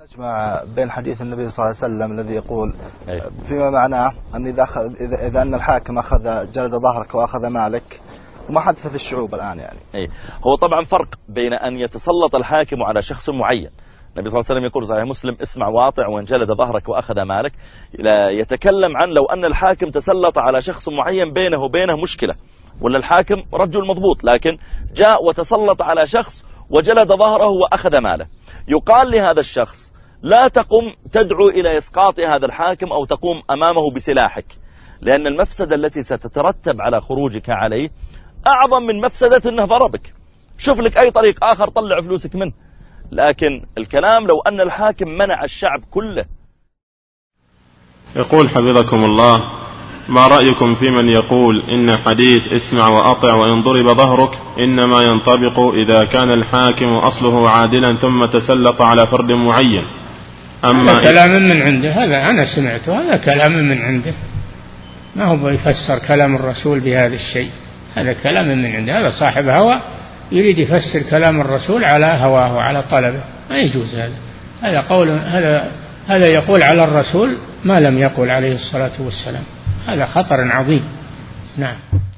نجمع بين حديث النبي صلى الله عليه وسلم الذي يقول فيما معناه أن إذا أن الحاكم أخذ جلد ظهرك وأخذ مالك، وما حدث في الشعوب الآن يعني. هو طبعا فرق بين أن يتسلط الحاكم على شخص معين. النبي صلى الله عليه وسلم يقول صحيح مسلم: اسمع واطع، وإن جلد ظهرك وأخذ مالك. لا يتكلم عن لو أن الحاكم تسلط على شخص معين بينه وبينه مشكلة، ولا الحاكم رجل مضبوط لكن جاء وتسلط على شخص وجلد ظهره وأخذ ماله، يقال لهذا الشخص: لا تقم تدعو إلى إسقاط هذا الحاكم أو تقوم أمامه بسلاحك، لأن المفسدة التي ستترتب على خروجك عليه أعظم من مفسدة أنه ضربك. شوف لك أي طريق آخر طلع فلوسك منه. لكن الكلام لو أن الحاكم منع الشعب كله. يقول حفظكم الله: ما رأيكم في من يقول إن حديث اسمع وأطع وإن ضرب ظهرك إنما ينطبق إذا كان الحاكم أصله عادلا ثم تسلط على فرد معين؟ هذا كلام من عنده، هذا أنا سمعته، هذا كلام من عنده، ما هو يفسر كلام الرسول بهذا الشيء، هذا كلام من عنده، هذا صاحب هوى يريد يفسر كلام الرسول على هواه وعلى طلبه، ما يجوز هذا. هذا قول، هذا يقول على الرسول ما لم يقل عليه الصلاة والسلام، هذا خطر عظيم. نعم.